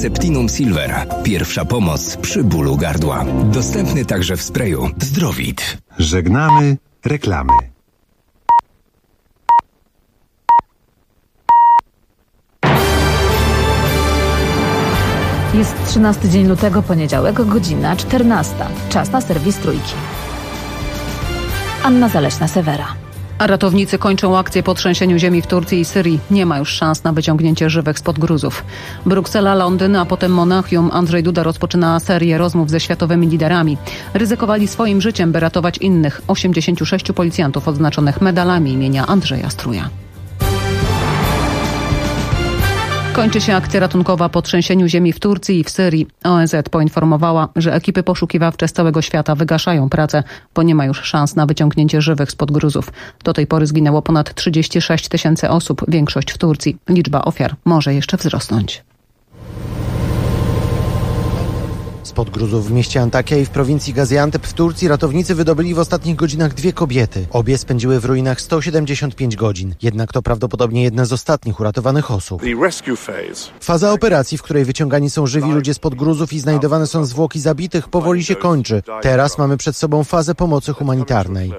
Septinum Silver. Pierwsza pomoc przy bólu gardła. Dostępny także w sprayu Zdrowit. Żegnamy reklamy. Jest 13 dzień lutego, poniedziałek, godzina 14. Czas na serwis Trójki. Anna Zaleśna-Sewera. A ratownicy kończą akcję po trzęsieniu ziemi w Turcji i Syrii. Nie ma już szans na wyciągnięcie żywych spod gruzów. Bruksela, Londyn, a potem Monachium. Andrzej Duda rozpoczyna serię rozmów ze światowymi liderami. Ryzykowali swoim życiem, by ratować innych. 86 policjantów odznaczonych medalami imienia Andrzeja Struja. Kończy się akcja ratunkowa po trzęsieniu ziemi w Turcji i w Syrii. ONZ poinformowała, że ekipy poszukiwawcze z całego świata wygaszają pracę, bo nie ma już szans na wyciągnięcie żywych spod gruzów. Do tej pory zginęło ponad 36 000 osób, większość w Turcji. Liczba ofiar może jeszcze wzrosnąć. Spod gruzów w mieście Antakya i w prowincji Gaziantep w Turcji ratownicy wydobyli w ostatnich godzinach 2 kobiety. Obie spędziły w ruinach 175 godzin. Jednak to prawdopodobnie jedna z ostatnich uratowanych osób. Faza operacji, w której wyciągani są żywi ludzie spod gruzów i znajdowane są zwłoki zabitych, powoli się kończy. Teraz mamy przed sobą fazę pomocy humanitarnej.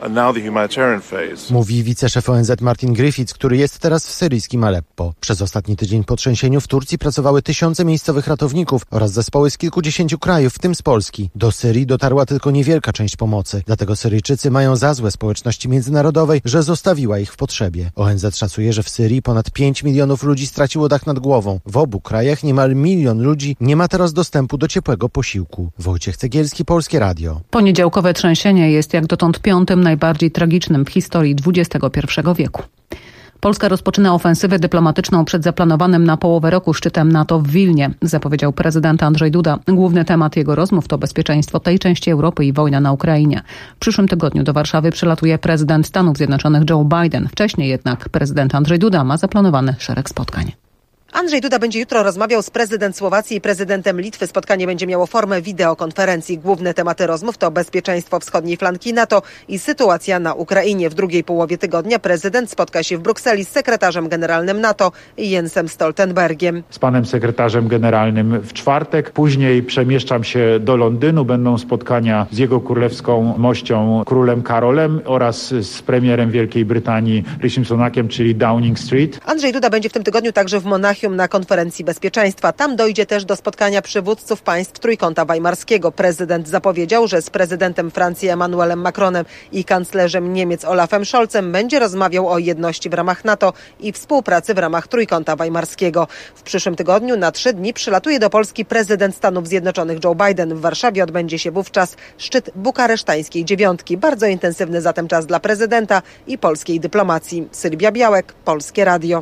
Mówi wiceszef ONZ Martin Griffiths, który jest teraz w syryjskim Aleppo. Przez ostatni tydzień po trzęsieniu w Turcji pracowały tysiące miejscowych ratowników oraz zespoły z kilkudziesięciu krajów, w tym z Polski. Do Syrii dotarła tylko niewielka część pomocy. Dlatego Syryjczycy mają za złe społeczności międzynarodowej, że zostawiła ich w potrzebie. ONZ szacuje, że w Syrii ponad 5 milionów ludzi straciło dach nad głową. W obu krajach niemal 1 milion ludzi nie ma teraz dostępu do ciepłego posiłku. Wojciech Cegielski, Polskie Radio. Poniedziałkowe trzęsienie jest jak dotąd 5. najbardziej tragicznym w historii XXI wieku. Polska rozpoczyna ofensywę dyplomatyczną przed zaplanowanym na połowę roku szczytem NATO w Wilnie, zapowiedział prezydent Andrzej Duda. Główny temat jego rozmów to bezpieczeństwo tej części Europy i wojna na Ukrainie. W przyszłym tygodniu do Warszawy przylatuje prezydent Stanów Zjednoczonych Joe Biden. Wcześniej jednak prezydent Andrzej Duda ma zaplanowany szereg spotkań. Andrzej Duda będzie jutro rozmawiał z prezydent Słowacji i prezydentem Litwy. Spotkanie będzie miało formę wideokonferencji. Główne tematy rozmów to bezpieczeństwo wschodniej flanki NATO i sytuacja na Ukrainie. W drugiej połowie tygodnia prezydent spotka się w Brukseli z sekretarzem generalnym NATO Jensem Stoltenbergiem. Z panem sekretarzem generalnym w czwartek. Później przemieszczam się do Londynu. Będą spotkania z jego królewską mością królem Karolem oraz z premierem Wielkiej Brytanii Rishim Sunakiem, czyli Downing Street. Andrzej Duda będzie w tym tygodniu także w Monachium na konferencji bezpieczeństwa. Tam dojdzie też do spotkania przywódców państw Trójkąta Weimarskiego. Prezydent zapowiedział, że z prezydentem Francji Emmanuelem Macronem i kanclerzem Niemiec Olafem Scholzem będzie rozmawiał o jedności w ramach NATO i współpracy w ramach Trójkąta Weimarskiego. W przyszłym tygodniu na 3 dni przylatuje do Polski prezydent Stanów Zjednoczonych Joe Biden. W Warszawie odbędzie się wówczas szczyt bukaresztańskiej dziewiątki. Bardzo intensywny zatem czas dla prezydenta i polskiej dyplomacji. Sylwia Białek, Polskie Radio.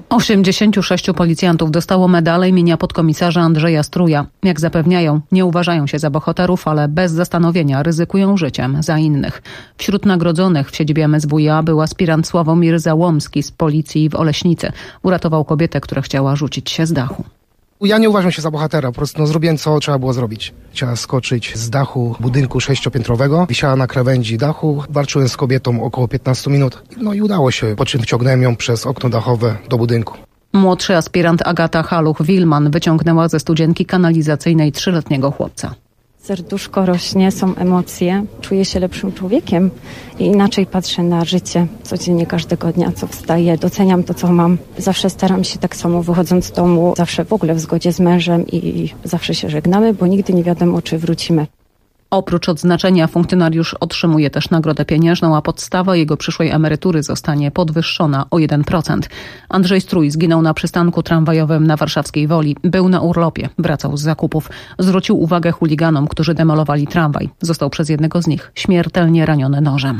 86 policjantów dostało medale imienia podkomisarza Andrzeja Struja. Jak zapewniają, nie uważają się za bohaterów, ale bez zastanowienia ryzykują życiem za innych. Wśród nagrodzonych w siedzibie MSWiA był aspirant Sławomir Załomski z policji w Oleśnicy. Uratował kobietę, która chciała rzucić się z dachu. Ja nie uważam się za bohatera, po prostu zrobiłem co trzeba było zrobić. Chciała skoczyć z dachu budynku 6-piętrowego, wisiała na krawędzi dachu, walczyłem z kobietą około 15 minut, no i udało się, po czym wciągnąłem ją przez okno dachowe do budynku. Młodszy aspirant Agata Haluch-Wilman wyciągnęła ze studzienki kanalizacyjnej 3-letniego chłopca. Serduszko rośnie, są emocje, czuję się lepszym człowiekiem i inaczej patrzę na życie codziennie, każdego dnia, co wstaję, doceniam to, co mam. Zawsze staram się tak samo wychodząc z domu, zawsze w ogóle w zgodzie z mężem i zawsze się żegnamy, bo nigdy nie wiadomo, czy wrócimy. Oprócz odznaczenia funkcjonariusz otrzymuje też nagrodę pieniężną, a podstawa jego przyszłej emerytury zostanie podwyższona o 1%. Andrzej Strój zginął na przystanku tramwajowym na warszawskiej Woli. Był na urlopie, wracał z zakupów. Zwrócił uwagę chuliganom, którzy demolowali tramwaj. Został przez jednego z nich śmiertelnie raniony nożem.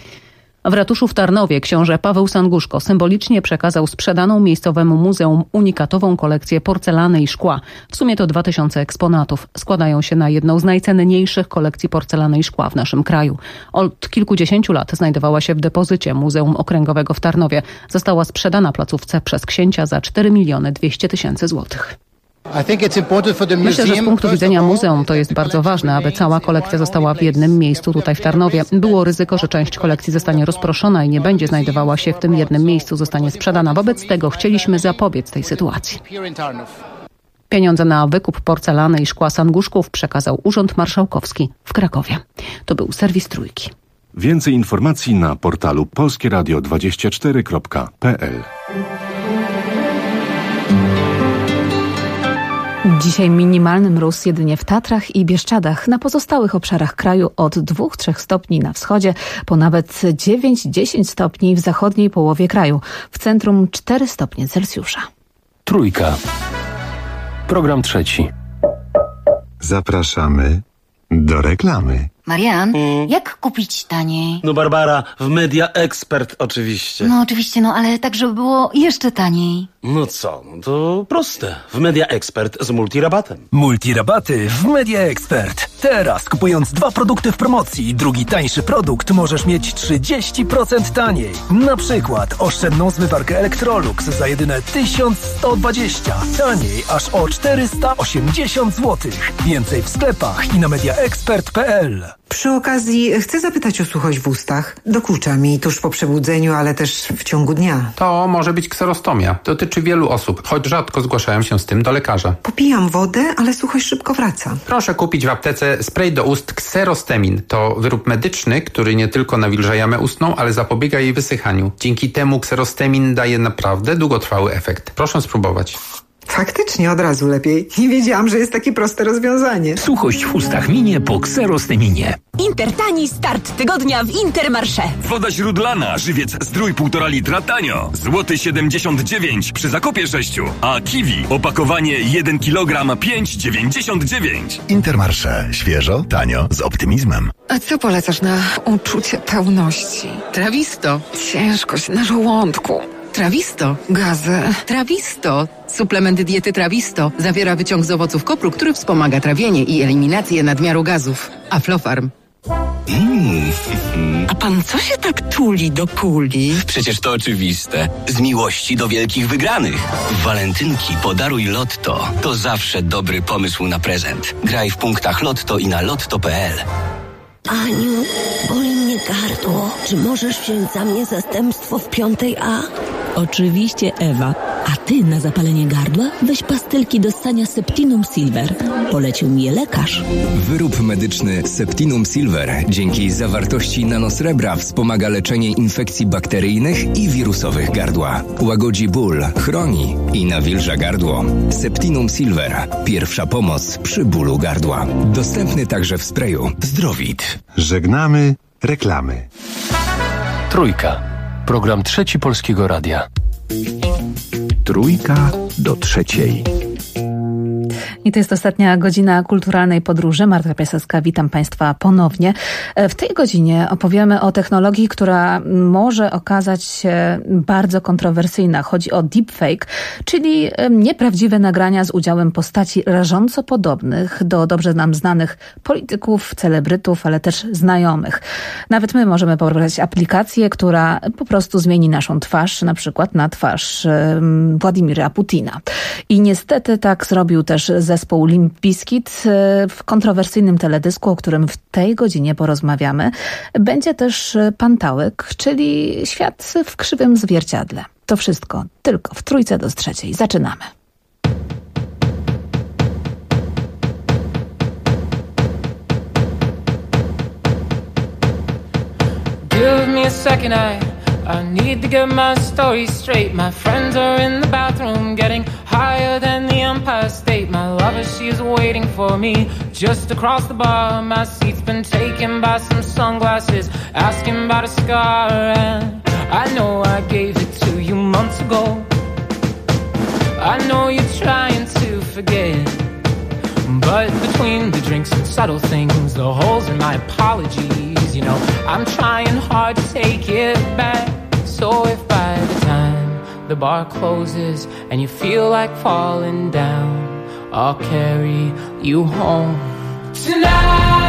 W ratuszu w Tarnowie książę Paweł Sanguszko symbolicznie przekazał sprzedaną miejscowemu muzeum unikatową kolekcję porcelany i szkła. W sumie to 2000 eksponatów. Składają się na jedną z najcenniejszych kolekcji porcelany i szkła w naszym kraju. Od kilkudziesięciu lat znajdowała się w depozycie Muzeum Okręgowego w Tarnowie. Została sprzedana placówce przez księcia za 4 200 000 złotych. Myślę, że z punktu widzenia muzeum to jest bardzo ważne, aby cała kolekcja została w jednym miejscu tutaj w Tarnowie. Było ryzyko, że część kolekcji zostanie rozproszona i nie będzie znajdowała się w tym jednym miejscu, zostanie sprzedana. Wobec tego chcieliśmy zapobiec tej sytuacji. Pieniądze na wykup porcelany i szkła Sanguszków przekazał Urząd Marszałkowski w Krakowie. To był serwis Trójki. Więcej informacji na portalu polskieradio24.pl. Dzisiaj minimalny mróz jedynie w Tatrach i Bieszczadach. Na pozostałych obszarach kraju od 2-3 stopni na wschodzie, po nawet 9-10 stopni w zachodniej połowie kraju. W centrum 4 stopnie Celsjusza. Trójka. Program trzeci. Zapraszamy do reklamy. Marian, jak kupić taniej? No Barbara, w Media Expert oczywiście. No oczywiście, ale tak, żeby było jeszcze taniej. No co, to proste. W Media Expert z multirabatem. Multirabaty w Media Expert. Teraz kupując 2 produkty w promocji, drugi tańszy produkt możesz mieć 30% taniej. Na przykład oszczędną zmywarkę Electrolux za jedyne 1120. Taniej aż o 480 zł. Więcej w sklepach i na mediaexpert.pl. Przy okazji chcę zapytać o suchość w ustach. Dokucza mi tuż po przebudzeniu, ale też w ciągu dnia. To może być kserostomia. Dotyczy wielu osób, choć rzadko zgłaszają się z tym do lekarza. Popijam wodę, ale suchość szybko wraca. Proszę kupić w aptece spray do ust Kserostemin. To wyrób medyczny, który nie tylko nawilża jamę ustną, ale zapobiega jej wysychaniu. Dzięki temu Kserostemin daje naprawdę długotrwały efekt. Proszę spróbować. Faktycznie od razu lepiej. Nie wiedziałam, że jest takie proste rozwiązanie. Suchość w ustach minie po Kserosteminie. Intertani start tygodnia w Intermarché. Woda źródlana, żywiec Zdrój 1,5 litra tanio. Złoty 79 przy zakupie 6. A kiwi opakowanie 1 kg 5,99. Intermarché. Świeżo, tanio, z optymizmem. A co polecasz na uczucie pełności? Trawisto. Ciężkość na żołądku. Trawisto. Gazy. Trawisto. Suplement diety Trawisto zawiera wyciąg z owoców kopru, który wspomaga trawienie i eliminację nadmiaru gazów. Aflofarm. A pan co się tak tuli do kuli? Przecież to oczywiste. Z miłości do wielkich wygranych. W walentynki podaruj Lotto. To zawsze dobry pomysł na prezent. Graj w punktach Lotto i na lotto.pl. Aniu, boli mnie gardło. Czy możesz wziąć za mnie zastępstwo w 5A? Oczywiście, Ewa. A ty na zapalenie gardła weź pastylki do ssania Septinum Silver. Polecił mi je lekarz. Wyrób medyczny Septinum Silver dzięki zawartości nanosrebra wspomaga leczenie infekcji bakteryjnych i wirusowych gardła. Łagodzi ból, chroni i nawilża gardło. Septinum Silver. Pierwsza pomoc przy bólu gardła. Dostępny także w sprayu Zdrowit. Żegnamy reklamy. Trójka. Program trzeci Polskiego Radia. Trójka do trzeciej. I to jest ostatnia godzina kulturalnej podróży. Marta Piasecka, witam Państwa ponownie. W tej godzinie opowiemy o technologii, która może okazać się bardzo kontrowersyjna. Chodzi o deepfake, czyli nieprawdziwe nagrania z udziałem postaci rażąco podobnych do dobrze nam znanych polityków, celebrytów, ale też znajomych. Nawet my możemy pobrać aplikację, która po prostu zmieni naszą twarz, na przykład na twarz Władimira Putina. I niestety tak zrobił też zespół Limp Bizkit w kontrowersyjnym teledysku, o którym w tej godzinie porozmawiamy. Będzie też Pantałek, czyli świat w krzywym zwierciadle. To wszystko tylko w Trójce do trzeciej. Zaczynamy. Give me a second, I need to get my story straight. My friends are in the bathroom getting higher than the Empire State. My lover, she's waiting for me just across the bar. My seat's been taken by some sunglasses asking about a scar. And I know I gave it to you months ago. I know you're trying to forget, but between the drinks and subtle things, the holes in my apologies, you know, I'm trying hard to take it back. So if by the time the bar closes and you feel like falling down, I'll carry you home tonight.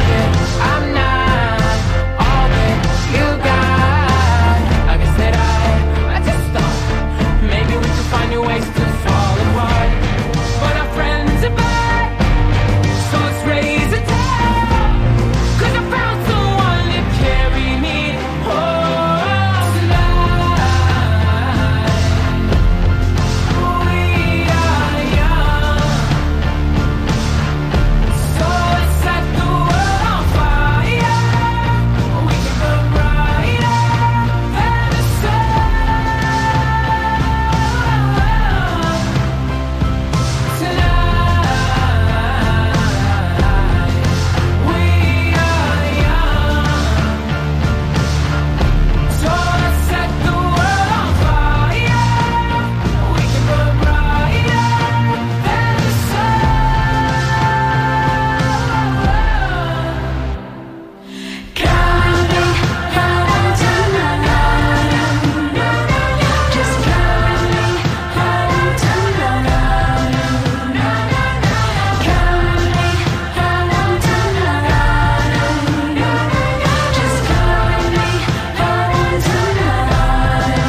that I'm not all that you got. I guess that I just thought maybe we could find new ways to fall apart. But our friends are back, so let's raise a toast. 'Cause I found someone to carry me home tonight. We are young, so let's set the world on fire. We can burn brighter than the sun tonight. We are young, so let's set the world on fire. We can burn brighter than the sun. Count me home tonight. Just count me home tonight. Count me home tonight. Just count me home tonight.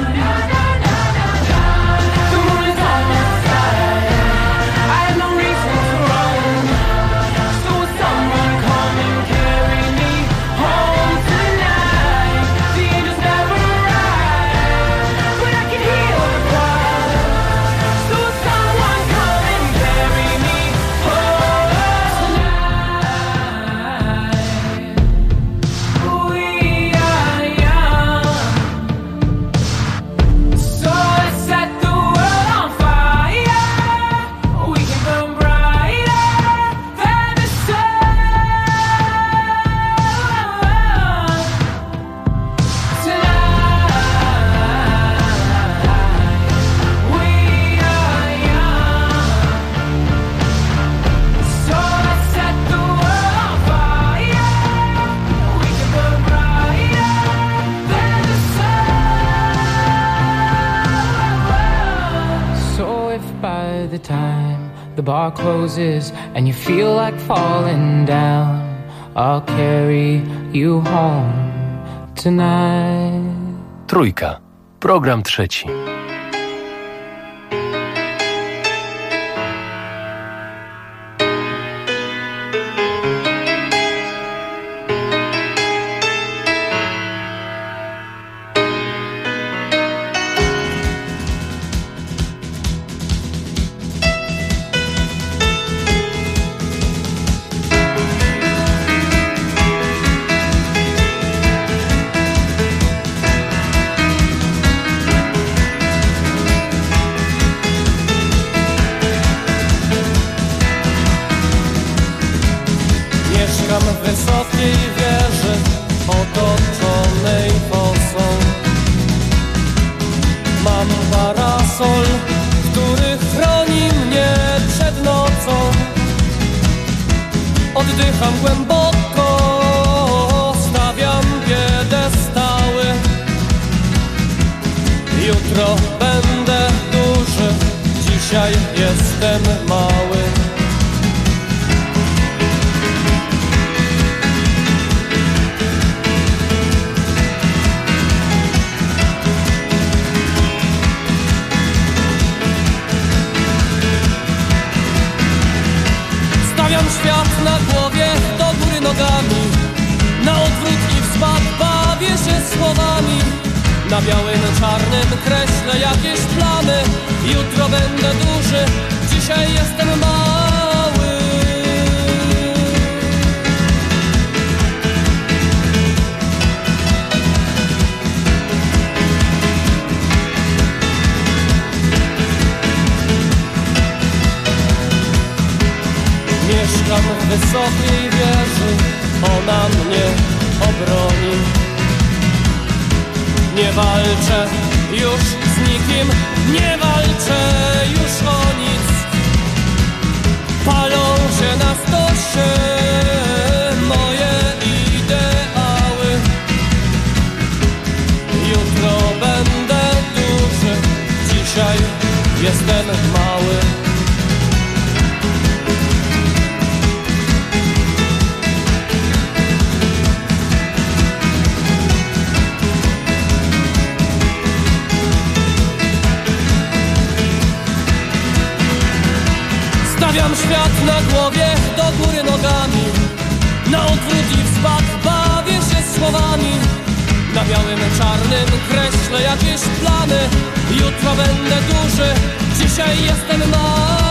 The moon is on my side. I have no reason to run. So will someone come and carry me home tonight? The angels never arrive, but I can hear the choir. So will someone come and carry me home tonight? We are young, so let's set the world on fire. We can burn brighter than the sun tonight. We are young, so let's set the world on fire. We can burn brighter than the sun. So if by the time the bar closes and you feel like falling down, I'll carry you home tonight. Trójka. Program trzeci. Mieszkam w wysokiej wieży, otoczonej fosą. Mam parasol, który chroni mnie przed nocą. Oddycham głęboko, stawiam piedestały. Jutro będę duży, dzisiaj jestem mały. Stawiam świat na głowie, do góry nogami. Na odwrót i w spad bawię się słowami. Na białym, czarnym kreślę jakieś plany. Jutro będę duży, dzisiaj jestem mały. Mieszkam w wysokiej wieży, ona mnie obroni. Nie walczę już z nikim, nie walczę już o nic. Palą się na stosie moje ideały. Jutro będę duży, dzisiaj jestem mały. na głowie, do góry nogami, na odwrót i w spad bawię się słowami. Na białym, czarnym kreślę jakieś plany. Jutro będę duży, dzisiaj jestem mały.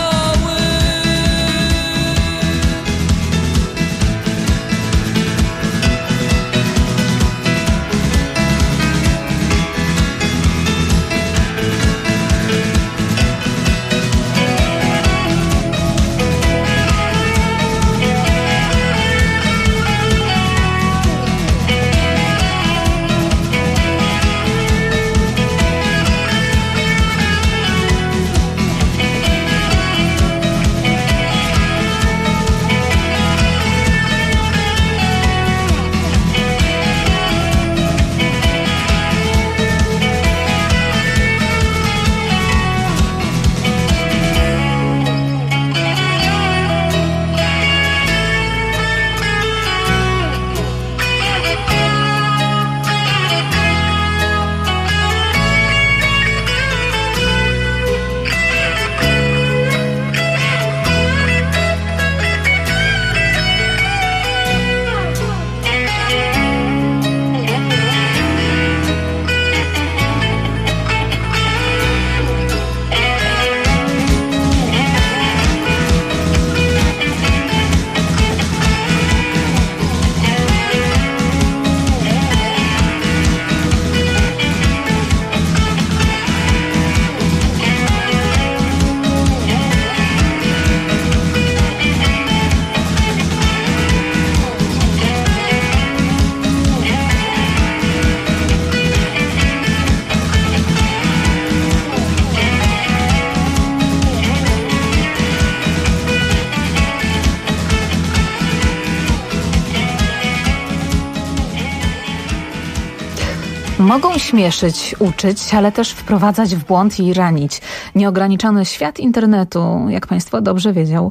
Mogą śmieszyć, uczyć, ale też wprowadzać w błąd i ranić. Nieograniczony świat internetu, jak Państwo dobrze wiedzą,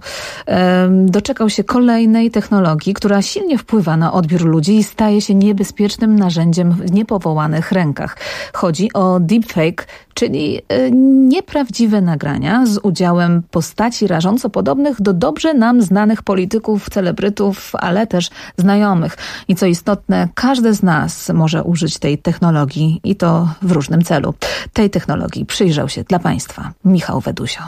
doczekał się kolejnej technologii, która silnie wpływa na odbiór ludzi i staje się niebezpiecznym narzędziem w niepowołanych rękach. Chodzi o deepfake, czyli nieprawdziwe nagrania z udziałem postaci rażąco podobnych do dobrze nam znanych polityków, celebrytów, ale też znajomych. I co istotne, każdy z nas może użyć tej technologii i to w różnym celu. Tej technologii przyjrzał się dla Państwa Michał Wedusio.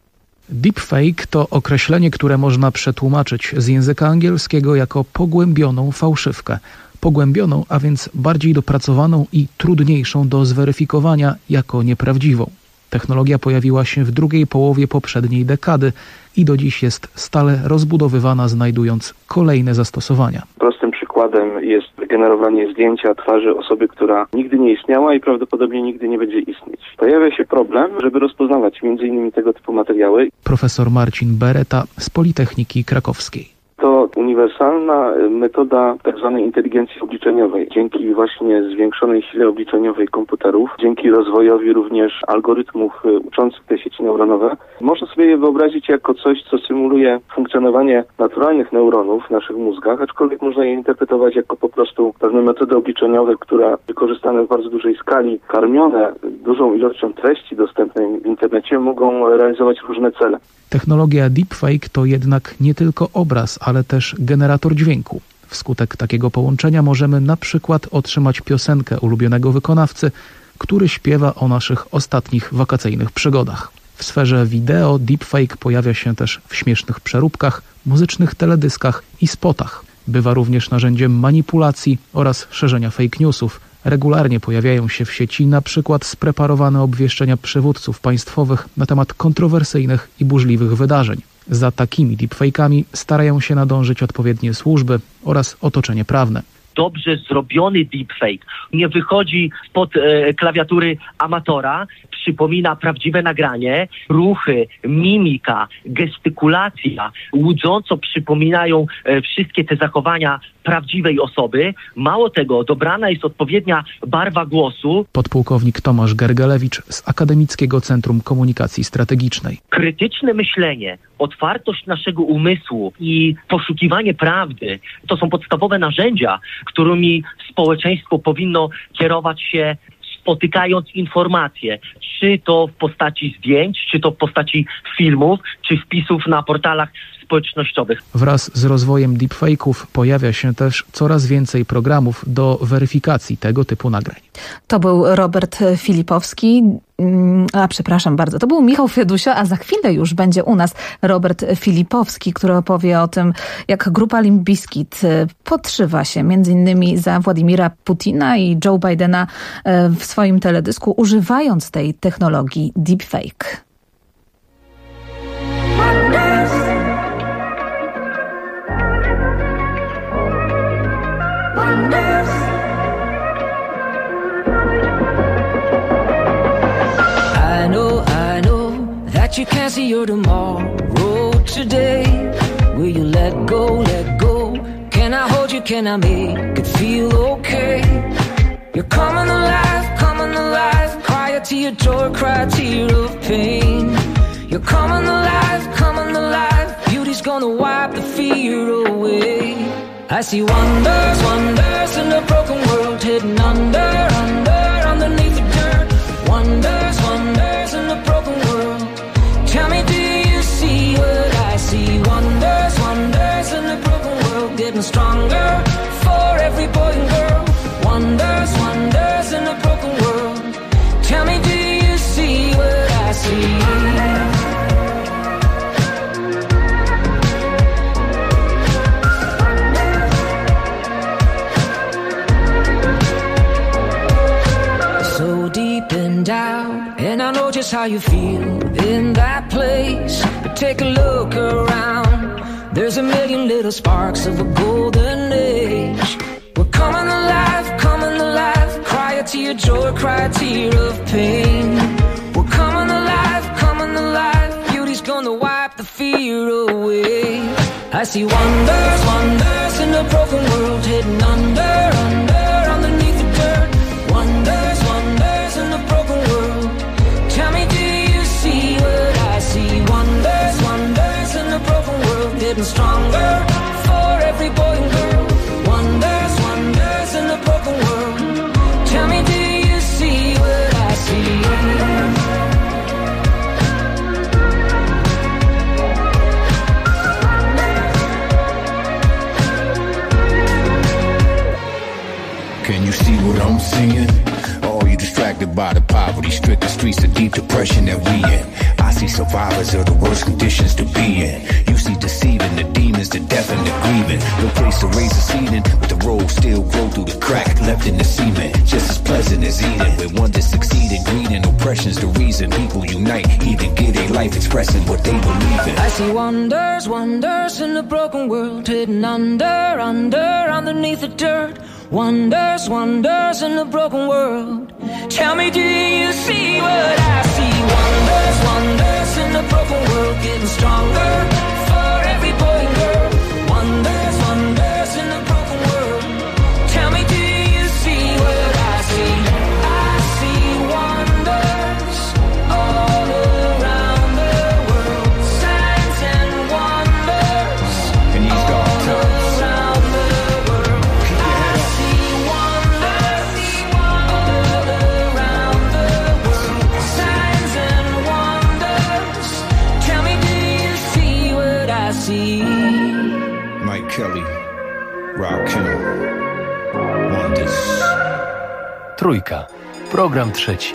Deepfake to określenie, które można przetłumaczyć z języka angielskiego jako pogłębioną fałszywkę. Pogłębioną, a więc bardziej dopracowaną i trudniejszą do zweryfikowania jako nieprawdziwą. Technologia pojawiła się w drugiej połowie poprzedniej dekady i do dziś jest stale rozbudowywana, znajdując kolejne zastosowania. Prostym przykładem jest generowanie zdjęcia twarzy osoby, która nigdy nie istniała i prawdopodobnie nigdy nie będzie istnieć. Pojawia się problem, żeby rozpoznawać m.in. tego typu materiały. Profesor Marcin Bereta z Politechniki Krakowskiej. To uniwersalna metoda tzw. inteligencji obliczeniowej. Dzięki właśnie zwiększonej sile obliczeniowej komputerów, dzięki rozwojowi również algorytmów uczących te sieci neuronowe, można sobie je wyobrazić jako coś, co symuluje funkcjonowanie naturalnych neuronów w naszych mózgach, aczkolwiek można je interpretować jako po prostu pewne metody obliczeniowe, które wykorzystane w bardzo dużej skali, karmione dużą ilością treści dostępnej w internecie, mogą realizować różne cele. Technologia deepfake to jednak nie tylko obraz, ale też generator dźwięku. Wskutek takiego połączenia możemy na przykład otrzymać piosenkę ulubionego wykonawcy, który śpiewa o naszych ostatnich wakacyjnych przygodach. W sferze wideo deepfake pojawia się też w śmiesznych przeróbkach, muzycznych teledyskach i spotach. Bywa również narzędziem manipulacji oraz szerzenia fake newsów. Regularnie pojawiają się w sieci na przykład spreparowane obwieszczenia przywódców państwowych na temat kontrowersyjnych i burzliwych wydarzeń. Za takimi deepfake'ami starają się nadążyć odpowiednie służby oraz otoczenie prawne. Dobrze zrobiony deepfake nie wychodzi spod klawiatury amatora, przypomina prawdziwe nagranie, ruchy, mimika, gestykulacja łudząco przypominają wszystkie te zachowania prawdziwej osoby. Mało tego, dobrana jest odpowiednia barwa głosu. Podpułkownik Tomasz Gergelewicz z Akademickiego Centrum Komunikacji Strategicznej. Krytyczne myślenie, otwartość naszego umysłu i poszukiwanie prawdy to są podstawowe narzędzia, którymi społeczeństwo powinno kierować się, spotykając informacje, czy to w postaci zdjęć, czy to w postaci filmów, czy wpisów na portalach społecznościowych. Wraz z rozwojem deepfake'ów pojawia się też coraz więcej programów do weryfikacji tego typu nagrań. To był Robert Filipowski. Przepraszam bardzo, to był Michał Fiedusio, a za chwilę już będzie u nas Robert Filipowski, który opowie o tym, jak grupa Limp Bizkit podszywa się m.in. za Władimira Putina i Joe Bidena w swoim teledysku, używając tej technologii deepfake. I know that you can't see your tomorrow today. Will you let go, let go? Can I hold you, can I make it feel okay? You're coming alive, cry a tear, joy, cry a tear of pain. You're coming alive, beauty's gonna wipe the fear away. I see wonders, wonders in a broken world, hidden underneath the dirt. Wonders, wonders in a broken world. Tell me, do you see what I see? Wonders, wonders in a broken world, getting stronger for every boy and girl. Wonders, wonders in a broken world. Tell me, do you see what I see? Down, and I know just how you feel in that place. But take a look around, there's a million little sparks of a golden age. We're coming alive, cry a tear, joy, cry a tear of pain. We're coming alive, beauty's gonna wipe the fear away. I see wonders, wonders in a broken world, hidden underneath the dirt. Wonders, wonders in a broken world. Tell me, do you see what I see? Wonders, wonders in a broken world, getting stronger for every boy and girl. Wonders, wonders in a broken world. Tell me, do you see what I see? Can you see what I'm seeing? Or are you distracted by the poverty-stricken streets of deep depression that we in? I see survivors of the worst conditions to be in. You see deceiving the demons, the deaf and the grieving. No place to raise a seeding, but the road still grow through the crack left in the cement. Just as pleasant as eating. When one to succeed in greed and oppression's the reason people unite, even get a life expressing what they believe in. I see wonders, wonders in a broken world, hidden underneath the dirt. Wonders, wonders in a broken world. Tell me, do you see what I see? Wonders, wonders in a broken world, getting stronger for every boy and girl. Wonders, wonders in a broken world. Tell me, do you see what I see? I see wonders all around the world. Signs and wonders in these dark times. Mike Kelly, Rakim, Wonders. Trójka. Program trzeci.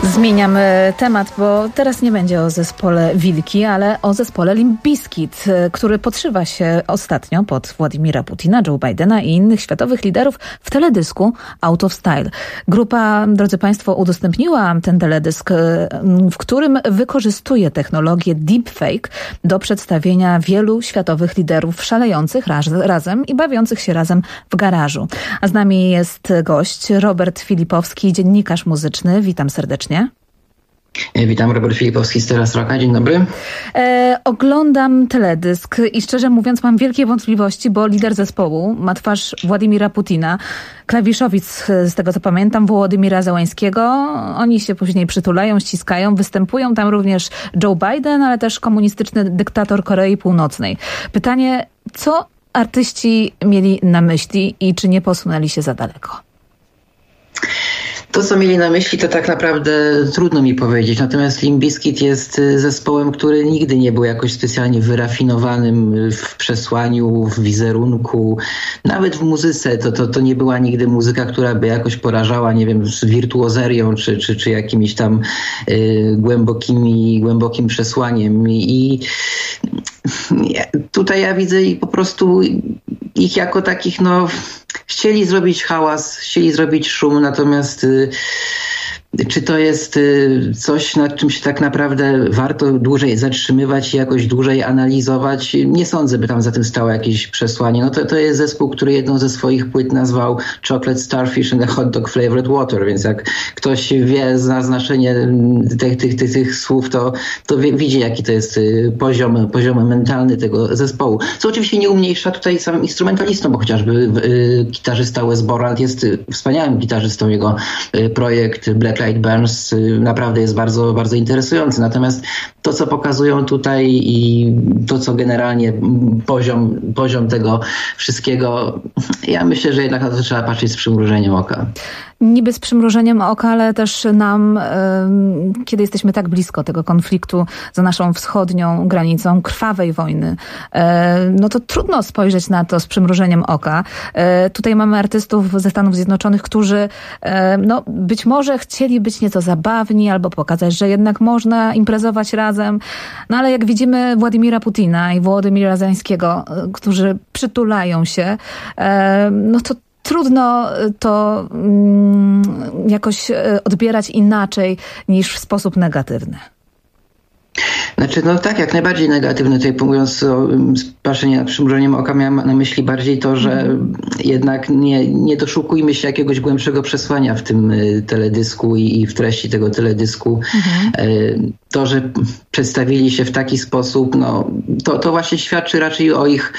Zmieniamy temat, bo teraz nie będzie o zespole Wilki, ale o zespole Limp Bizkit, który podszywa się ostatnio pod Władimira Putina, Joe Bidena i innych światowych liderów w teledysku Out of Style. Grupa, drodzy Państwo, udostępniła ten teledysk, w którym wykorzystuje technologię deepfake do przedstawienia wielu światowych liderów szalejących razem i bawiących się razem w garażu. A z nami jest gość Robert Filipowski, dziennikarz muzyczny. Witam serdecznie. Witam, Robert Filipowski z Teraz Rocka. Dzień dobry. Oglądam teledysk i szczerze mówiąc mam wielkie wątpliwości, bo lider zespołu ma twarz Władimira Putina, klawiszowic, z tego co pamiętam, Wołodymira Zełańskiego. Oni się później przytulają, ściskają. Występują tam również Joe Biden, ale też komunistyczny dyktator Korei Północnej. Pytanie, co artyści mieli na myśli i czy nie posunęli się za daleko? To, co mieli na myśli, to tak naprawdę trudno mi powiedzieć. Natomiast Limp Bizkit jest zespołem, który nigdy nie był jakoś specjalnie wyrafinowanym w przesłaniu, w wizerunku. Nawet w muzyce to nie była nigdy muzyka, która by jakoś porażała, nie wiem, z wirtuozerią czy jakimiś tam głębokim przesłaniem. I tutaj ja widzę po prostu ich jako takich, chcieli zrobić hałas, chcieli zrobić szum, natomiast czy to jest coś, nad czym się tak naprawdę warto dłużej zatrzymywać i jakoś dłużej analizować? Nie sądzę, by tam za tym stało jakieś przesłanie. To jest zespół, który jedną ze swoich płyt nazwał Chocolate Starfish and the Hot Dog Flavored Water, więc jak ktoś zna znaczenie tych słów, to widzi, jaki to jest poziom mentalny tego zespołu. Co oczywiście nie umniejsza tutaj samym instrumentalistą, bo chociażby gitarzysta Wes Borland jest wspaniałym gitarzystą. Jego projekt Black Light Burns naprawdę jest bardzo, bardzo interesujący. Natomiast to, co pokazują tutaj i to, co generalnie poziom tego wszystkiego, ja myślę, że jednak na to trzeba patrzeć z przymrużeniem oka. Niby z przymrużeniem oka, ale też nam, kiedy jesteśmy tak blisko tego konfliktu za naszą wschodnią granicą, krwawej wojny, to trudno spojrzeć na to z przymrużeniem oka. Tutaj mamy artystów ze Stanów Zjednoczonych, którzy być może chcieli być nieco zabawni albo pokazać, że jednak można imprezować razem. Ale jak widzimy Władimira Putina i Wołodymira Zełańskiego, którzy przytulają się, to trudno to jakoś odbierać inaczej niż w sposób negatywny. Tak, jak najbardziej negatywny. Tutaj mówiąc o patrzeniu nad przymrużeniem oka, miałem na myśli bardziej to, że jednak nie doszukujmy się jakiegoś głębszego przesłania w tym teledysku i w treści tego teledysku. To, że przedstawili się w taki sposób, to właśnie świadczy raczej o ich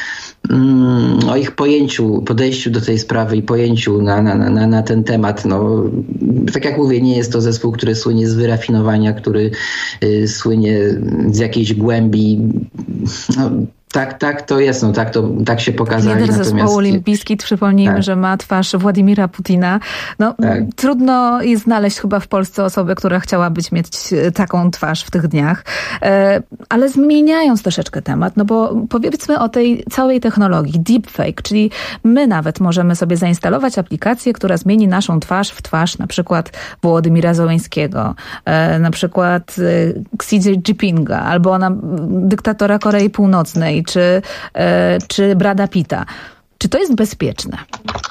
podejściu do tej sprawy i pojęciu na ten temat. Tak jak mówię, nie jest to zespół, który słynie z wyrafinowania, który słynie z jakiejś głębi. Tak to jest, tak się pokazali. Lider zespołu Limp Bizkit, przypomnijmy, że ma twarz Władimira Putina. Trudno jest znaleźć chyba w Polsce osobę, która chciałaby mieć taką twarz w tych dniach. Ale zmieniając troszeczkę temat, bo powiedzmy o tej całej technologii deepfake, czyli my nawet możemy sobie zainstalować aplikację, która zmieni naszą twarz w twarz na przykład Wołodymira Zełańskiego, na przykład Xi Jinpinga, albo dyktatora Korei Północnej, czy Brada Pitta. Czy to jest bezpieczne?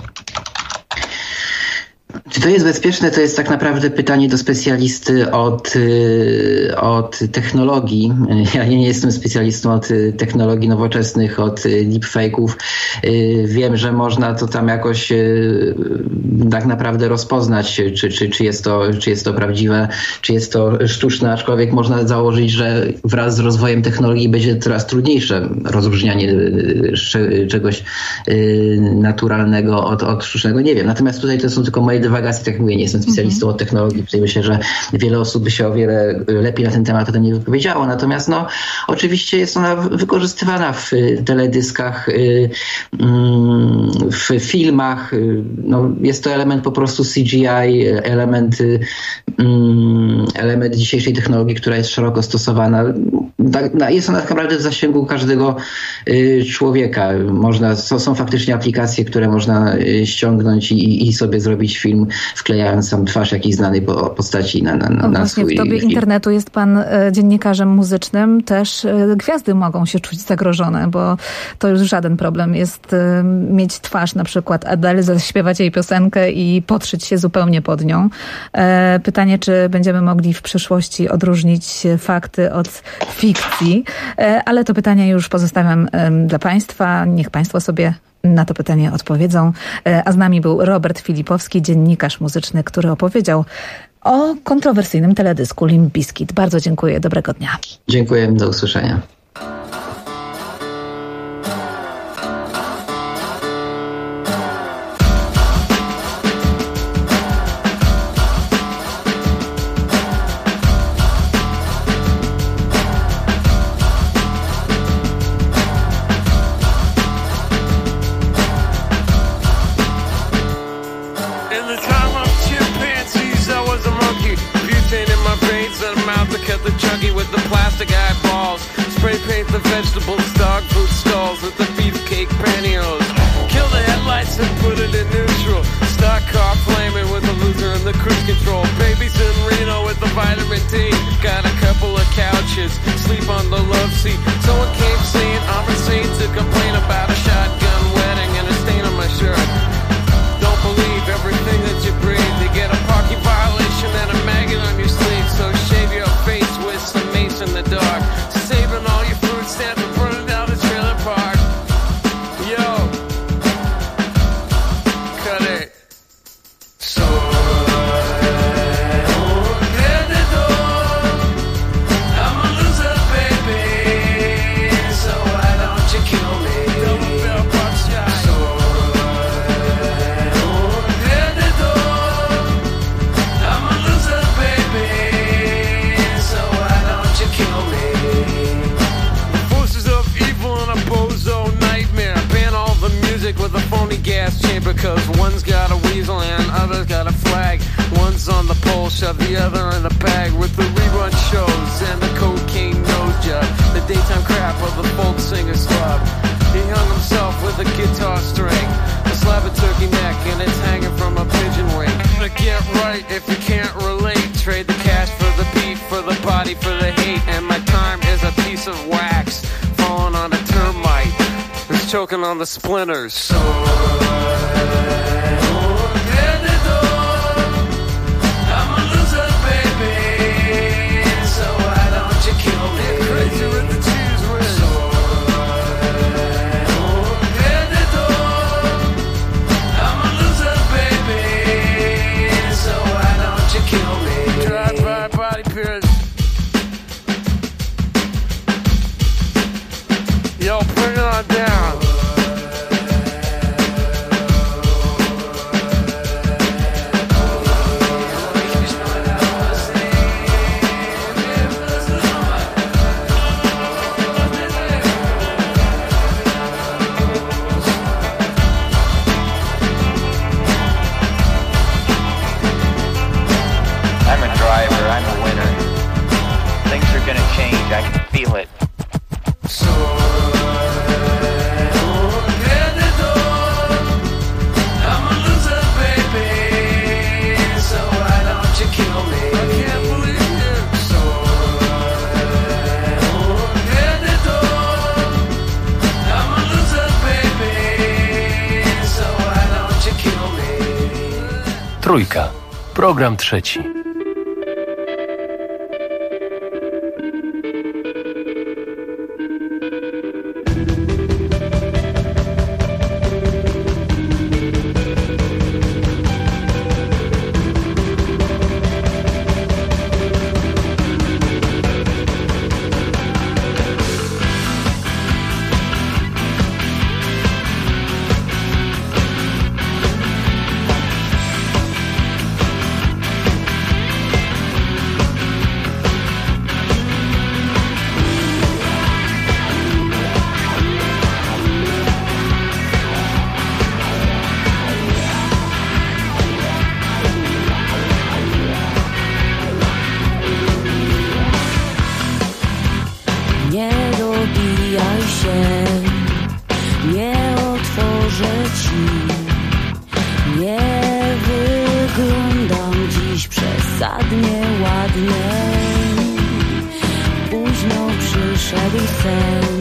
Czy to jest bezpieczne? To jest tak naprawdę pytanie do specjalisty od technologii. Ja nie jestem specjalistą od technologii nowoczesnych, od deepfake'ów. Wiem, że można to tam jakoś tak naprawdę rozpoznać, czy jest to prawdziwe, czy jest to sztuczne, aczkolwiek można założyć, że wraz z rozwojem technologii będzie coraz trudniejsze rozróżnianie czegoś naturalnego od sztucznego. Nie wiem. Natomiast tutaj to są tylko moje dywagacje, tak jak mówię, nie jestem specjalistą od technologii. Tutaj myślę, że wiele osób by się o wiele lepiej na ten temat nie wypowiedziało. Natomiast oczywiście jest ona wykorzystywana w teledyskach, w filmach. Jest to element po prostu CGI, element dzisiejszej technologii, która jest szeroko stosowana. Jest ona tak naprawdę w zasięgu każdego człowieka. Są faktycznie aplikacje, które można ściągnąć i sobie zrobić film film, wklejając sam twarz jakiejś znanej postaci na właśnie swój w dobie film. internetu jest pan dziennikarzem muzycznym. Też gwiazdy mogą się czuć zagrożone, bo to już żaden problem jest mieć twarz na przykład Adele, zaśpiewać jej piosenkę i podszyć się zupełnie pod nią. Pytanie, czy będziemy mogli w przyszłości odróżnić fakty od fikcji, ale to pytanie już pozostawiam dla państwa. Niech państwo sobie na to pytanie odpowiedzą. A z nami był Robert Filipowski, dziennikarz muzyczny, który opowiedział o kontrowersyjnym teledysku Limp Bizkit. Bardzo dziękuję. Dobrego dnia. Dziękuję. Do usłyszenia. Vegetables, dog food stalls with the beefcake pantyhose. Kill the headlights and put it in neutral. Stock car flaming with the loser and the cruise control. Babies in Reno with the vitamin D. Got a couple of couches, sleep on the love seat. Someone came saying I'm insane to complain about a shotgun wedding and a stain on my shirt. Don't believe everything that you breathe. You get a parking violation and a maggot on your sleeve. So shave your face with some mace in the dark. Saving all your food stamps and burning down the trailer park. Yo, cut it. So I'm a loser, baby. So why don't you kill me? Double bell pop shot. So I'm a loser, baby. So why don't you kill me? With a phony gas chamber, cause one's got a weasel and other's got a flag. One's on the pole, shove the other in the bag. With the rerun shows and the cocaine nose job, the daytime crap of the folk singer's club. He hung himself with a guitar string, a slab of turkey neck, and it's hanging from a pigeon wing. To get right if you can't relate, trade the cash for the beat, for the body, for the hate. And my time is a piece of wax falling on a termite. It's choking on the splinters. So I'm a loser, baby. So why don't you kill me? Get crazy with the cheese whiz. So I'm a loser, baby. So why don't you kill me? Drive-by body pierce. Yo, bring it on down. I'm a driver, I'm a winner. Things are gonna change, I can feel it. Trójka. Program trzeci. przesadnie ładnie. Późno przyszedł sen,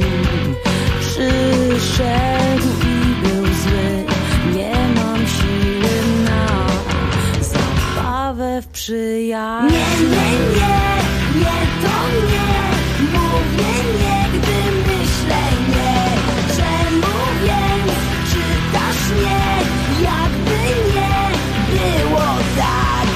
przyszedł i był zły. Nie mam siły na zabawę w przyjaźń. Nie, to nie. Mówię nie, gdy myślę nie. Czemu więc czytasz nie? Jakby nie było tak.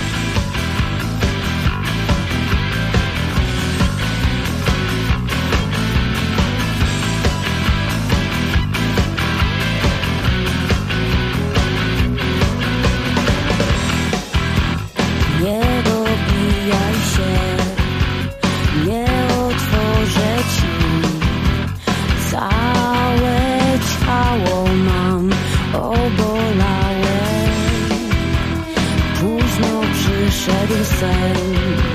Nie dobijaj się, nie otworzę ci. Całe ciało mam obolałe. Późno przyszedł sen,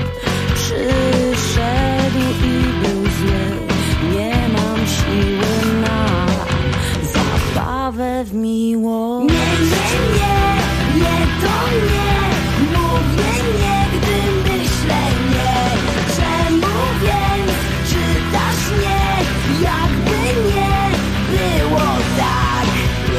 przyszedł i był zły. Nie mam siły na zabawę w miłość. Nie, to nie. Mówię nie, gdy myślę nie. Czemu więc czytasz nie? Jakby nie było tak.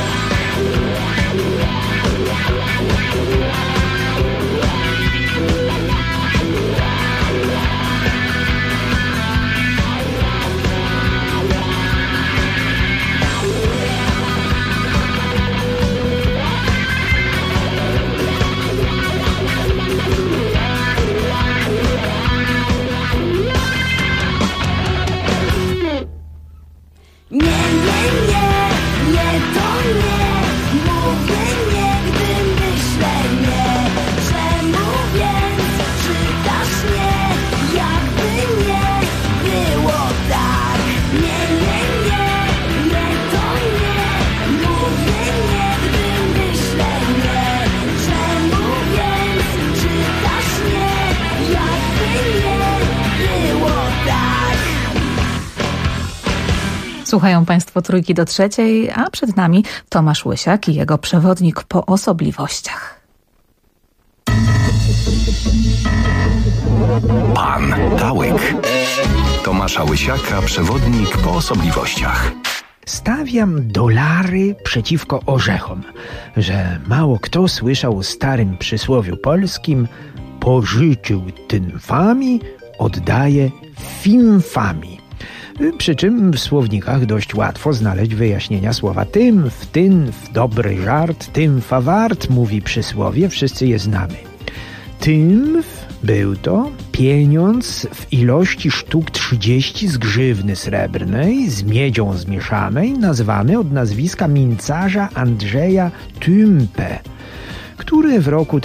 Nie, to nie. Mówię nie, gdy myślę nie. Czemu więc czytasz nie? Jakby nie było tak. Nie, to nie. Mówię nie, gdy myślę nie. Czemu więc czytasz nie? Jakby nie było tak. Słuchają Państwo Trójki do trzeciej, a przed nami Tomasz Łysiak i jego przewodnik po osobliwościach. Pan Tałek. Tomasza Łysiaka, przewodnik po osobliwościach. Stawiam dolary przeciwko orzechom, że mało kto słyszał o starym przysłowiu polskim: pożyczył tynfami, oddaje fimfami. Przy czym w słownikach dość łatwo znaleźć wyjaśnienia słowa tymf, tynf, dobry żart, tymfa wart, mówi przysłowie, wszyscy je znamy. Tymf był to pieniądz w ilości sztuk 30 z grzywny srebrnej, z miedzią zmieszanej, nazwany od nazwiska mincarza Andrzeja Tympe, który w roku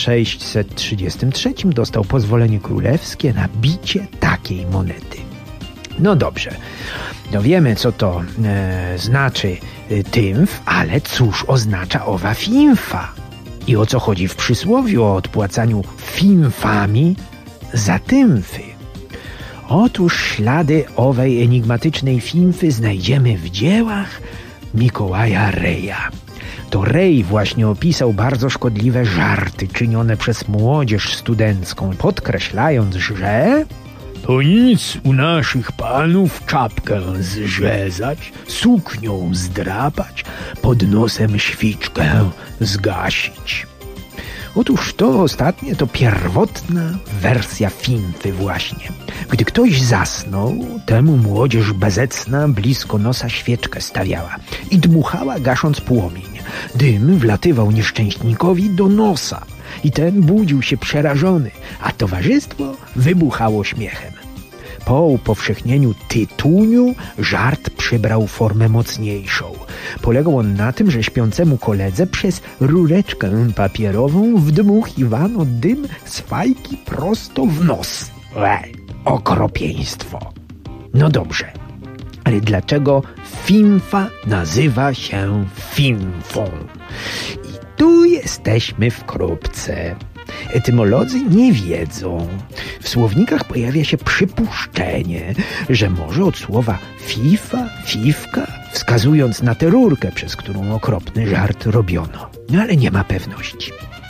1633 dostał pozwolenie królewskie na bicie takiej monety. No dobrze, no wiemy, co to znaczy tymf, ale cóż oznacza owa fimfa? I o co chodzi w przysłowiu o odpłacaniu fimfami za tymfy? Otóż ślady owej enigmatycznej fimfy znajdziemy w dziełach Mikołaja Reja. To Rej właśnie opisał bardzo szkodliwe żarty czynione przez młodzież studencką, podkreślając, że to nic u naszych panów czapkę zrzezać, suknią zdrapać, pod nosem świczkę zgasić. Otóż to ostatnie to pierwotna wersja fimfy właśnie. Gdy ktoś zasnął, temu młodzież bezecna blisko nosa świeczkę stawiała i dmuchała, gasząc płomień. Dym wlatywał nieszczęśnikowi do nosa i ten budził się przerażony, a towarzystwo wybuchało śmiechem. Po upowszechnieniu tytuniu żart przybrał formę mocniejszą. Polegał on na tym, że śpiącemu koledze przez rureczkę papierową wdmuchiwano dym z fajki prosto w nos. Okropieństwo. No dobrze, ale dlaczego fimfa nazywa się fimfą? I tu jesteśmy w kropce. Etymolodzy nie wiedzą. W słownikach pojawia się przypuszczenie, że może od słowa fifa, fifka, wskazując na tę rurkę, przez którą okropny żart robiono. No ale nie ma pewności.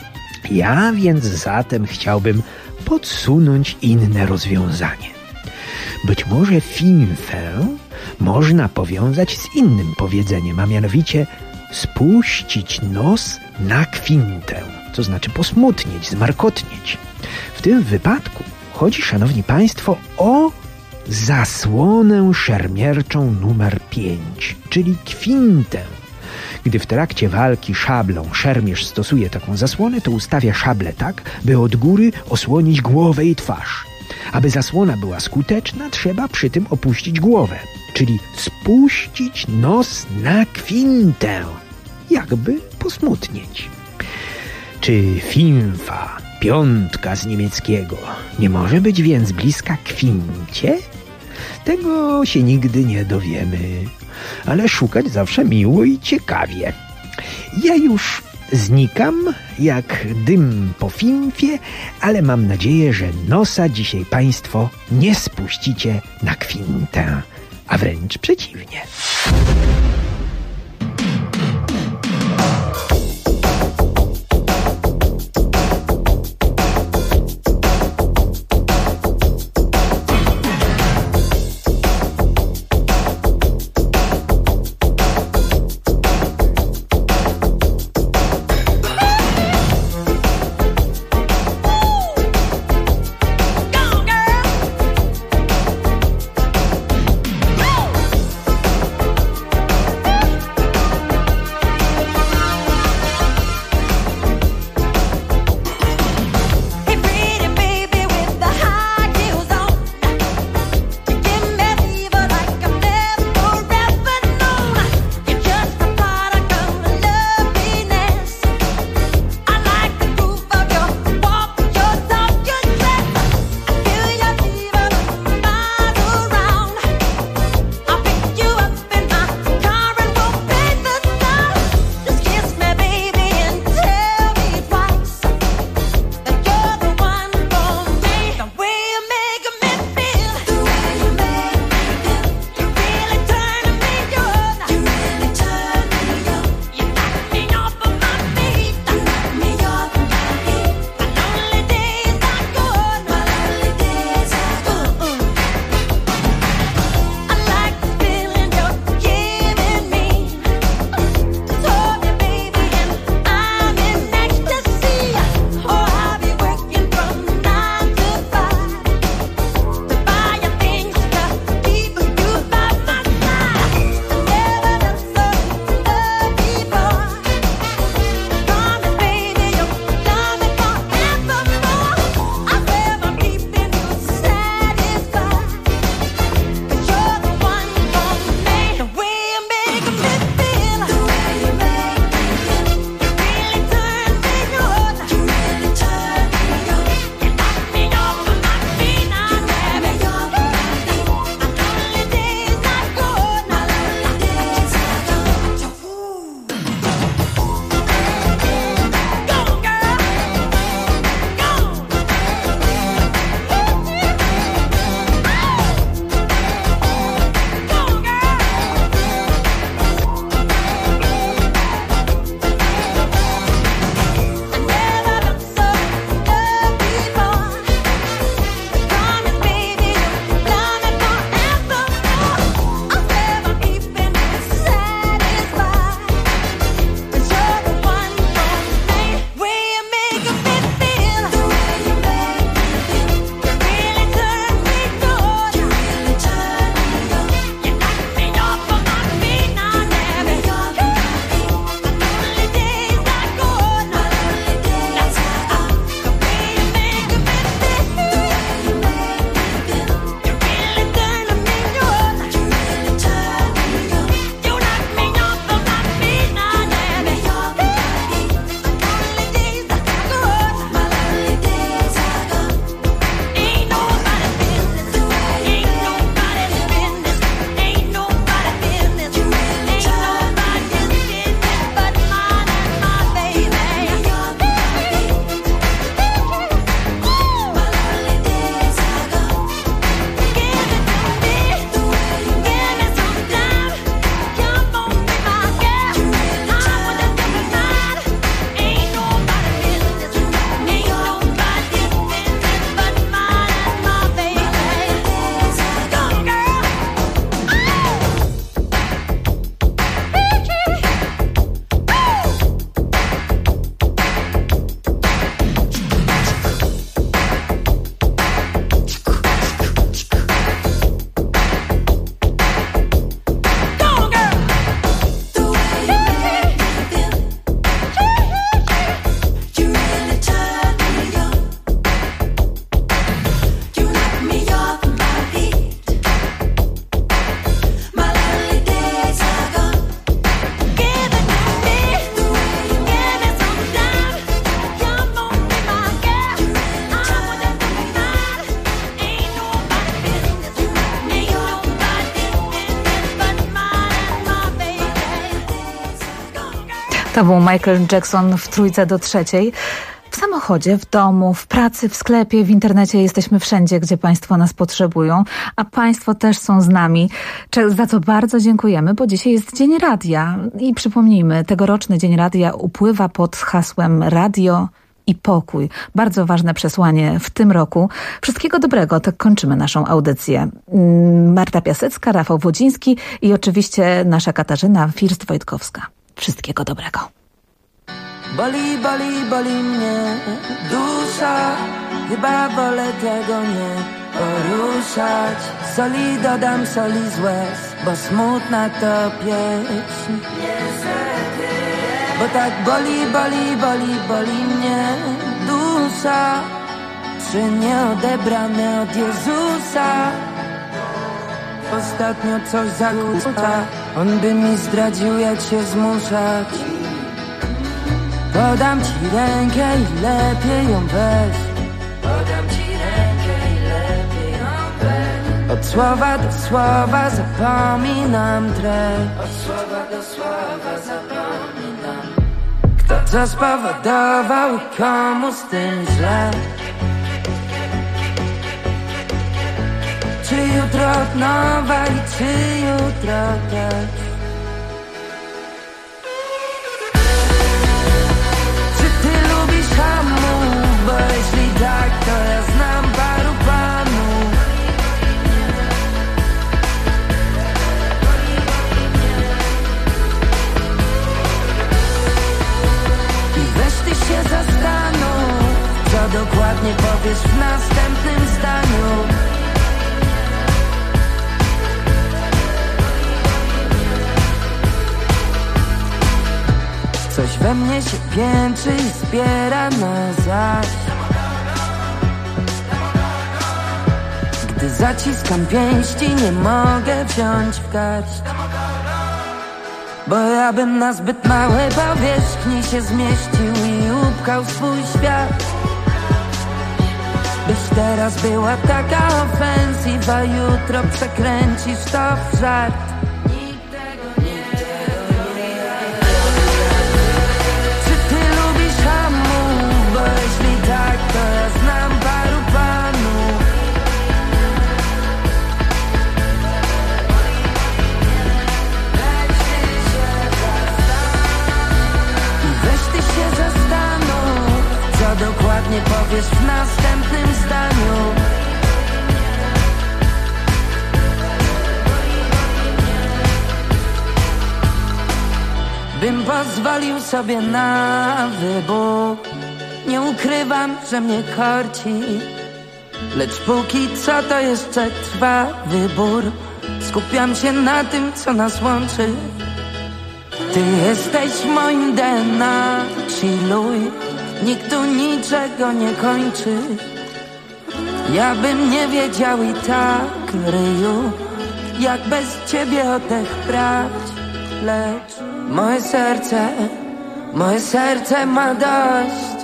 Ja więc zatem chciałbym podsunąć inne rozwiązanie. Być może finfę można powiązać z innym powiedzeniem, a mianowicie spuścić nos na kwintę, to znaczy posmutnieć, zmarkotnieć. W tym wypadku chodzi, szanowni państwo, o zasłonę szermierczą numer 5, czyli kwintę. Gdy w trakcie walki szablą szermierz stosuje taką zasłonę, to ustawia szablę tak, by od góry osłonić głowę i twarz. Aby zasłona była skuteczna, trzeba przy tym opuścić głowę, czyli spuścić nos na kwintę, jakby posmutnieć. Czy finfa, piątka z niemieckiego, nie może być więc bliska kwincie? Tego się nigdy nie dowiemy, ale szukać zawsze miło i ciekawie. Ja już znikam jak dym po finfie, ale mam nadzieję, że nosa dzisiaj państwo nie spuścicie na kwintę, a wręcz przeciwnie. To był Michael Jackson w Trójce do trzeciej. W samochodzie, w domu, w pracy, w sklepie, w internecie jesteśmy wszędzie, gdzie Państwo nas potrzebują, a Państwo też są z nami, za co bardzo dziękujemy, bo dzisiaj jest Dzień Radia. I przypomnijmy, tegoroczny Dzień Radia upływa pod hasłem Radio i pokój. Bardzo ważne przesłanie w tym roku. Wszystkiego dobrego, tak kończymy naszą audycję. Marta Piasecka, Rafał Wodziński i oczywiście nasza Katarzyna First-Wojtkowska. Wszystkiego dobrego. Boli, boli, boli mnie dusza, chyba wolę tego nie poruszać. Soli dodam, soli z łez, bo smutna to pieśń. Bo tak boli, boli, boli, boli mnie dusza, czy nieodebrane od Jezusa. Ostatnio coś zakłóca, on by mi zdradził, jak się zmuszać. Podam ci rękę i lepiej ją weź. Podam ci rękę i lepiej ją weź. Od słowa do słowa zapominam treść. Od słowa do słowa zapominam. Kto co spowodował i komu z tym źle. Czy jutro od nowa i czy jutro też. Bo jeśli tak, to ja znam paru panów. I weź ty się zastanów, co dokładnie powiesz w następnym zdaniu. Coś we mnie się piętrzy i zbiera na zaś. Gdy zaciskam pięści, nie mogę wziąć w garść. Bo ja bym na zbyt małej powierzchni się zmieścił i upchał swój świat. Byś teraz była taka ofensywa, jutro przekręcisz to w żart. To ja znam paru panów. I weź ty się zastanów, co dokładnie powiesz w następnym zdaniu. Bym pozwolił sobie na wybór. Nie ukrywam, że mnie korci, lecz póki co to jeszcze trwa wybór. Skupiam się na tym, co nas łączy. Ty jesteś moim DNA, chilluj. Nikt tu niczego nie kończy. Ja bym nie wiedział i tak, ryju, jak bez ciebie oddech brać. Lecz moje serce ma dość.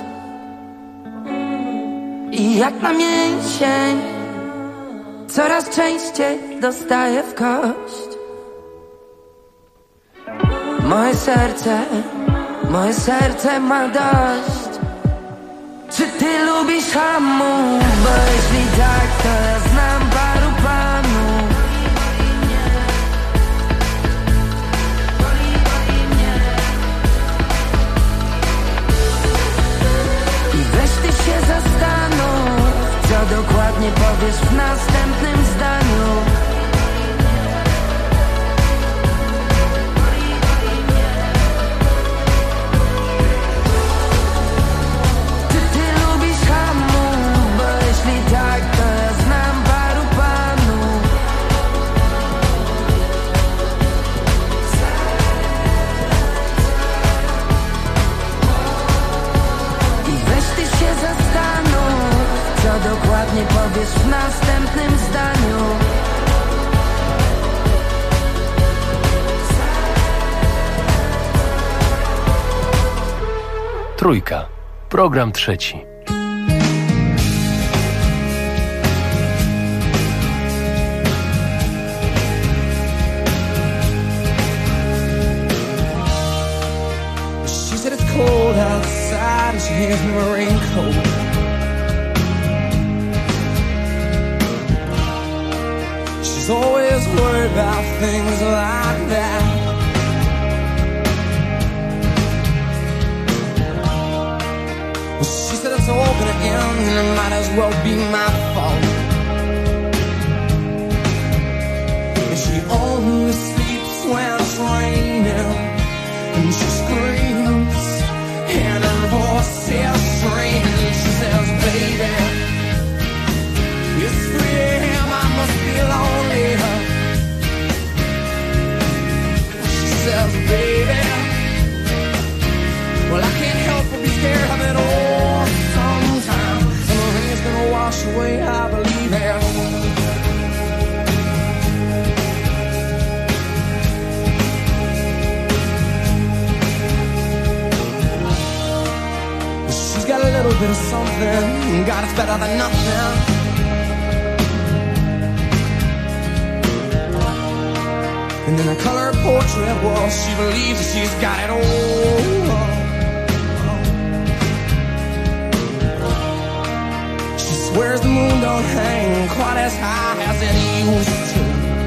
I jak na mięsień coraz częściej dostaję w kość. Moje serce ma dość. Czy ty lubisz hamów? Bo jeśli tak, to ja znam paru panów. I weź ty się zastanów, co dokładnie powiesz w następnym zdaniu. Czy ty lubisz hamów? Bo jeśli tak, to ja znam paru panów. I weź ty się zastanów, co dokładnie powiesz w następnym zdaniu. Trójka. Program trzeci. brings me a raincoat. She's always worried about things like that. Well, she said it's all gonna end and it might as well be my fault. And she only sleeps when it's raining, and she screams and her voice is straining. She says, baby, it's 3 a.m., I must be lonely. She says, baby, well, I can't help but be scared of it all sometimes. And the rain's gonna wash away, I believe it. She's got a little bit of something, God, it's better than nothing. And in a colored portrait, well, she believes that she's got it all. She swears the moon don't hang quite as high as it used to.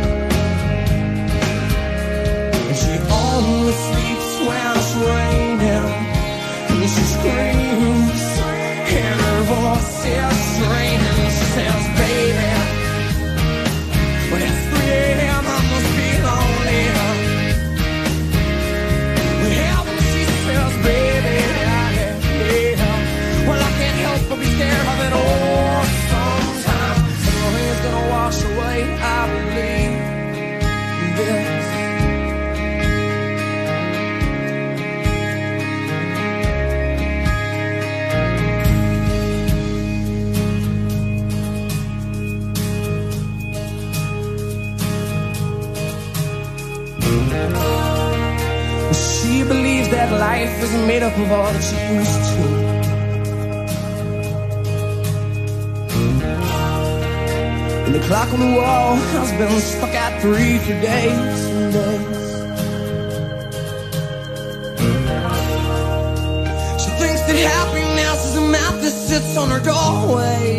And she only sleeps when it's raining, and she screams, and her voice is straining. She says, baby, when it's 3 a.m., I must be lonely. Well, she says, baby, well, I can't help but be scared of it all sometimes. And the rain's gonna wash away, I believe this. She believes that life isn't made up of all that she used to. And the clock on the wall has been stuck at 3 for days and days. She thinks that happiness is a map that sits on her doorway.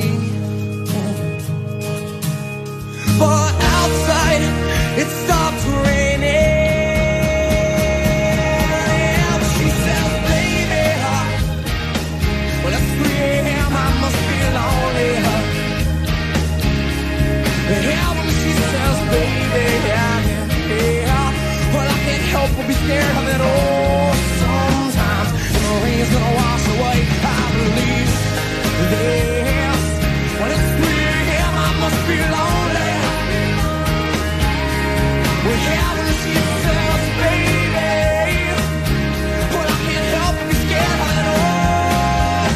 But outside, it stopped raining. We'll be scared of it all sometimes. And the rain's gonna wash away, I believe this. When it's 3 a.m., I must be lonely. Well, yeah, when she says, baby, well, I can't help but be scared of it all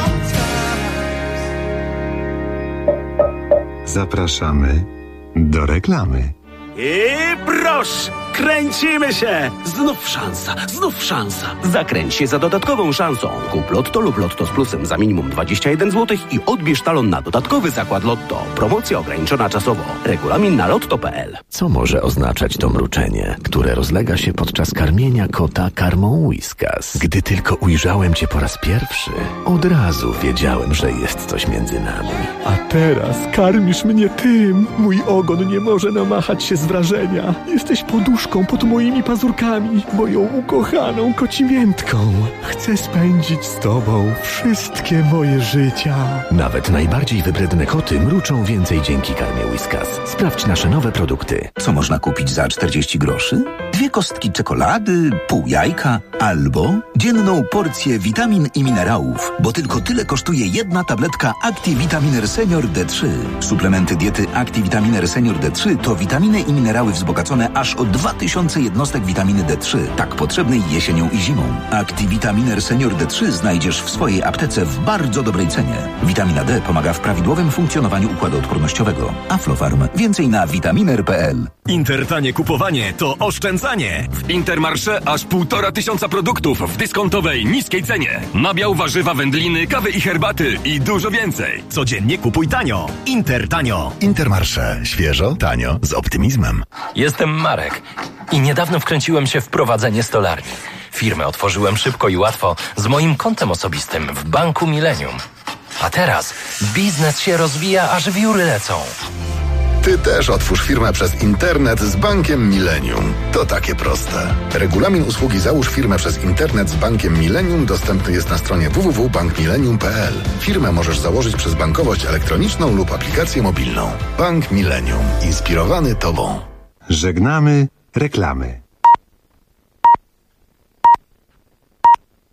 sometimes. Zapraszamy do reklamy. I proszę, kręcimy się! Znów szansa. Zakręć się za dodatkową szansą. Kup Lotto lub Lotto z plusem za minimum 21 zł i odbierz talon na dodatkowy zakład Lotto. Promocja ograniczona czasowo. Regulamin na lotto.pl. Co może oznaczać to mruczenie, które rozlega się podczas karmienia kota karmą Whiskas? Gdy tylko ujrzałem cię po raz pierwszy, od razu wiedziałem, że jest coś między nami. A teraz karmisz mnie tym. Mój ogon nie może namachać się z wrażenia. Jesteś poduszką pod moimi pazurkami, moją ukochaną kocimiętką. Chcę spędzić z tobą wszystkie moje życia. Nawet najbardziej wybredne koty mruczą więcej dzięki karmie Whiskas. Sprawdź nasze nowe produkty. Co można kupić za 40 groszy? 2 kostki czekolady, pół jajka albo dzienną porcję witamin i minerałów, bo tylko tyle kosztuje jedna tabletka ActiVitaminer Senior D3. Suplementy diety ActiVitaminer Senior D3 to witaminy i minerały wzbogacone aż o 2000 jednostek witaminy D3, tak potrzebnej jesienią i zimą. ActiVitaminer Senior D3 znajdziesz w swojej aptece w bardzo dobrej cenie. Witamina D pomaga w prawidłowym funkcjonowaniu układu odpornościowego. Aflofarm. Więcej na vitaminer.pl. Intertanie kupowanie to oszczędzanie. W Intermarché aż 1500 produktów w dyskontowej, niskiej cenie. Nabiał, warzywa, wędliny, kawy i herbaty i dużo więcej. Codziennie kupuj tanio. Intertanio. Intermarché. Świeżo, tanio, z optymizmem. Jestem Marek i niedawno wkręciłem się w prowadzenie stolarni. Firmę otworzyłem szybko i łatwo z moim kontem osobistym w Banku Millennium. A teraz biznes się rozwija, aż wióry lecą. Ty też otwórz firmę przez internet z Bankiem Millennium. To takie proste. Regulamin usługi Załóż firmę przez internet z Bankiem Millennium dostępny jest na stronie www.bankmillennium.pl. Firmę możesz założyć przez bankowość elektroniczną lub aplikację mobilną. Bank Millennium. Inspirowany Tobą. Żegnamy reklamy.